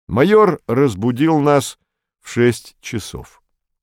Майор разбудил нас в 6 часов.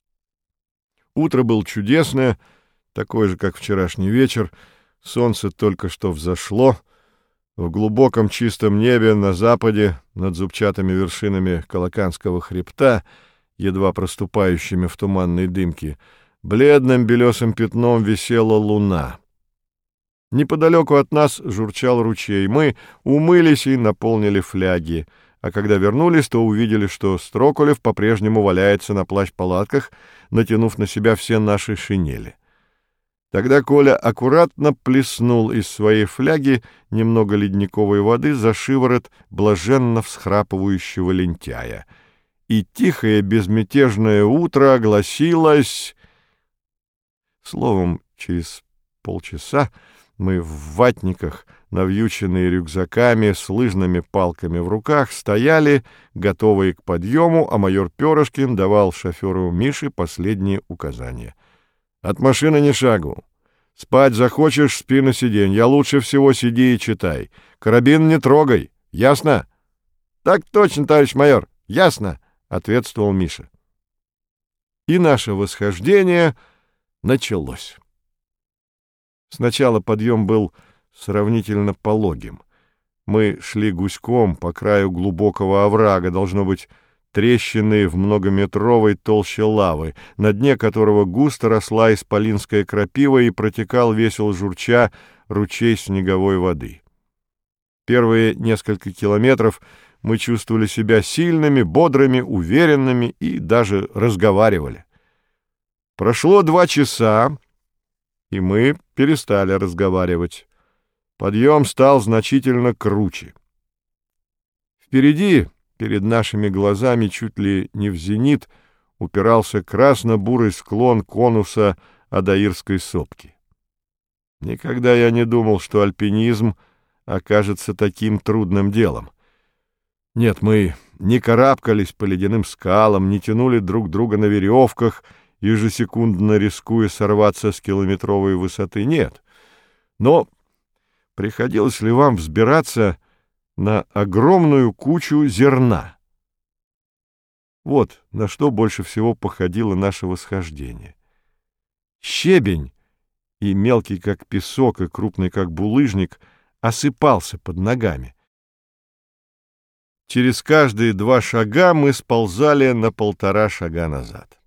Утро было чудесное, такое же, как вчерашний вечер. Солнце только что взошло. В глубоком чистом небе на западе, над зубчатыми вершинами Колоканского хребта, едва проступающими в туманной дымке, бледным белесым пятном висела луна. Неподалеку от нас журчал ручей. Мы умылись и наполнили фляги. А когда вернулись, то увидели, что Строкулев по-прежнему валяется на плащ-палатках, натянув на себя все наши шинели. Тогда Коля аккуратно плеснул из своей фляги немного ледниковой воды за шиворот блаженно всхрапывающего лентяя. И тихое безмятежное утро огласилось... Словом, через полчаса мы в ватниках, навьюченные рюкзаками, с лыжными палками в руках, стояли, готовые к подъему, а майор Перышкин давал шоферу Мише последние указания. «От машины ни шагу. Спать захочешь — спи на сиденье, а лучше всего сиди и читай. Карабин не трогай. Ясно?» «Так точно, товарищ майор. Ясно», — ответствовал Миша. И наше восхождение началось. Сначала подъем был сравнительно пологим. Мы шли гуськом по краю глубокого оврага, должно быть, трещины в многометровой толще лавы, на дне которого густо росла исполинская крапива и протекал весело журча ручей снеговой воды. Первые несколько километров мы чувствовали себя сильными, бодрыми, уверенными и даже разговаривали. Прошло 2 часа, и мы перестали разговаривать. Подъем стал значительно круче. Впереди, перед нашими глазами, чуть ли не в зенит, упирался красно-бурый склон конуса Адаирской сопки. Никогда я не думал, что альпинизм окажется таким трудным делом. Нет, мы не карабкались по ледяным скалам, не тянули друг друга на веревках, ежесекундно рискуя сорваться с километровой высоты. Нет. Но приходилось ли вам взбираться на огромную кучу зерна? Вот на что больше всего походило наше восхождение. Щебень, и мелкий как песок, и крупный как булыжник, осыпался под ногами. Через каждые 2 шага мы сползали на 1,5 шага назад.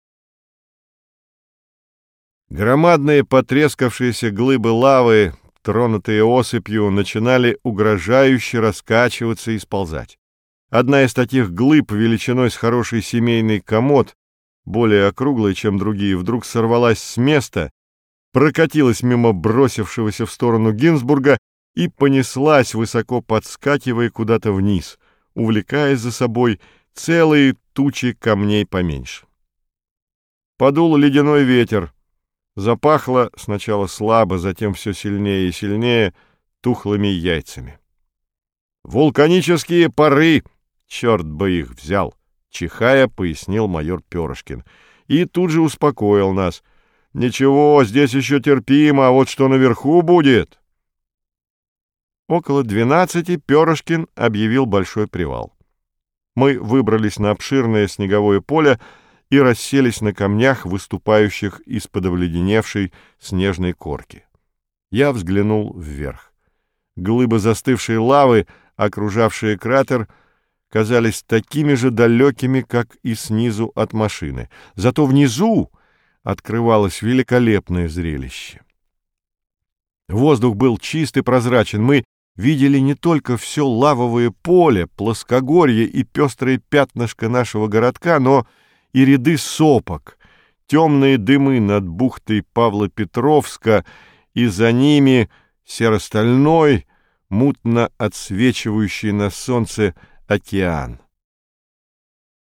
Громадные потрескавшиеся глыбы лавы, тронутые осыпью, начинали угрожающе раскачиваться и сползать. Одна из таких глыб, величиной с хороший семейный комод, более округлая, чем другие, вдруг сорвалась с места, прокатилась мимо бросившегося в сторону Гинзбурга и понеслась, высоко подскакивая куда-то вниз, увлекая за собой целые тучи камней поменьше. Подул ледяной ветер. Запахло сначала слабо, затем все сильнее и сильнее тухлыми яйцами. «Вулканические пары! Черт бы их взял!» — чихая, пояснил майор Перышкин. И тут же успокоил нас. «Ничего, здесь еще терпимо, а вот что наверху будет!» Около 12 Перышкин объявил большой привал. Мы выбрались на обширное снеговое поле и расселись на камнях, выступающих из-под обледеневшей снежной корки. Я взглянул вверх. Глыбы застывшей лавы, окружавшие кратер, казались такими же далекими, как и снизу от машины. Зато внизу открывалось великолепное зрелище. Воздух был чист и прозрачен. Мы видели не только все лавовое поле, плоскогорье и пестрые пятнышко нашего городка, но и ряды сопок, темные дымы над бухтой Павла-Петровска, и за ними серо-стальной, мутно отсвечивающий на солнце океан.